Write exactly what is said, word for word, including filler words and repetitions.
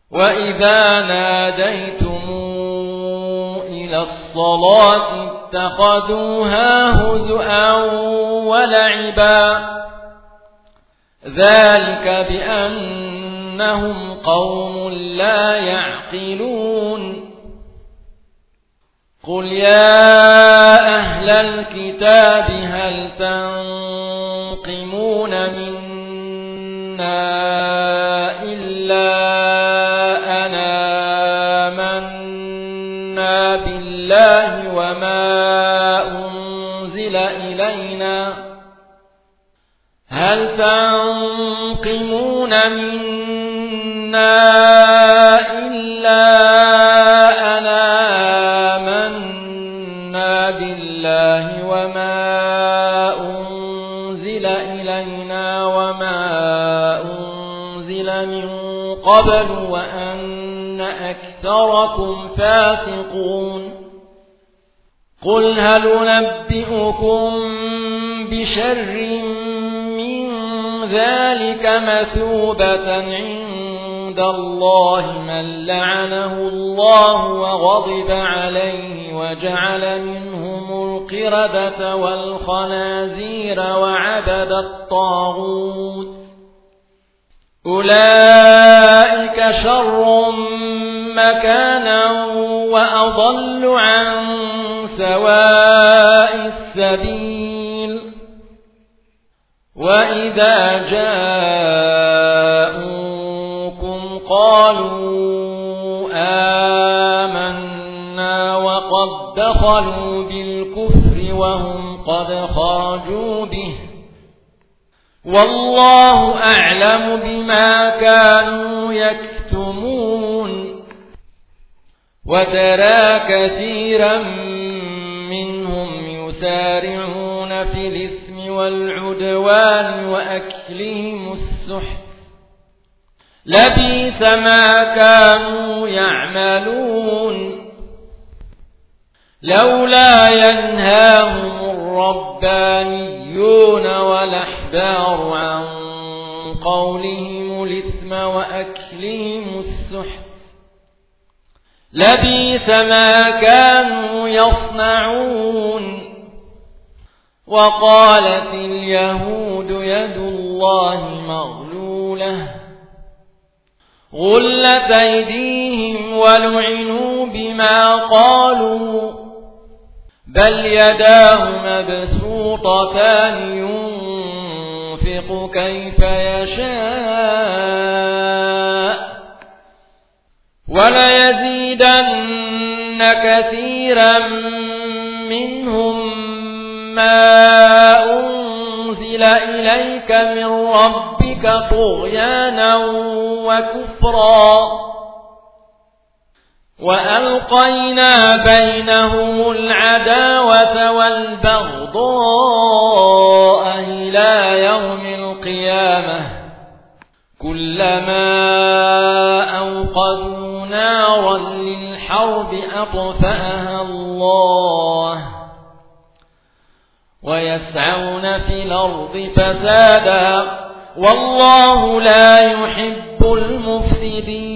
وإذا ناديتم إلى الصلاة اتخذوها هزؤا ولعبا ذلك بأنهم قوم لا يعقلون قل يا أهل الكتاب هل تنقمون منا إلا أن آمنا بالله وما أنزل إلينا هل تنقمون منا إلا أن آمنا بالله وما أنزل إلينا وما أنزل من قبل وأن أكثركم فاسقون قل هل أنبئكم بشر ذلك مثوبة عند الله من لعنه الله وغضب عليه وجعل منهم القردة والخنازير وعبد الطاغوت أولئك شر مكانا وأضل عن سواء السبيل وإذا جاءوكم قالوا آمنا وقد دخلوا بالكفر وهم قد خرجوا به والله أعلم بما كانوا يكتمون وترى كثيرا منهم يسارعون في الإثم والعدوان وأكلهم السحت لبئس ما كانوا يعملون لولا ينهاهم الربانيون والأحبار عن قولهم الإثم وأكلهم السحت لبئس ما كانوا يصنعون وقالت اليهود يد الله مغلولة غلت أيديهم ولعنوا بما قالوا بل يداه مبسوطتان ينفق كيف يشاء وليزيدن كثيرا منهم ما أنزل إليك من ربك طغيانا وكفرا وألقينا بينهم العداوة والبغضاء إلى يوم القيامة كلما أوقدوا نارا للحرب أطفأها الله ويسعون في الأرض فسادا والله لا يحب المفسدين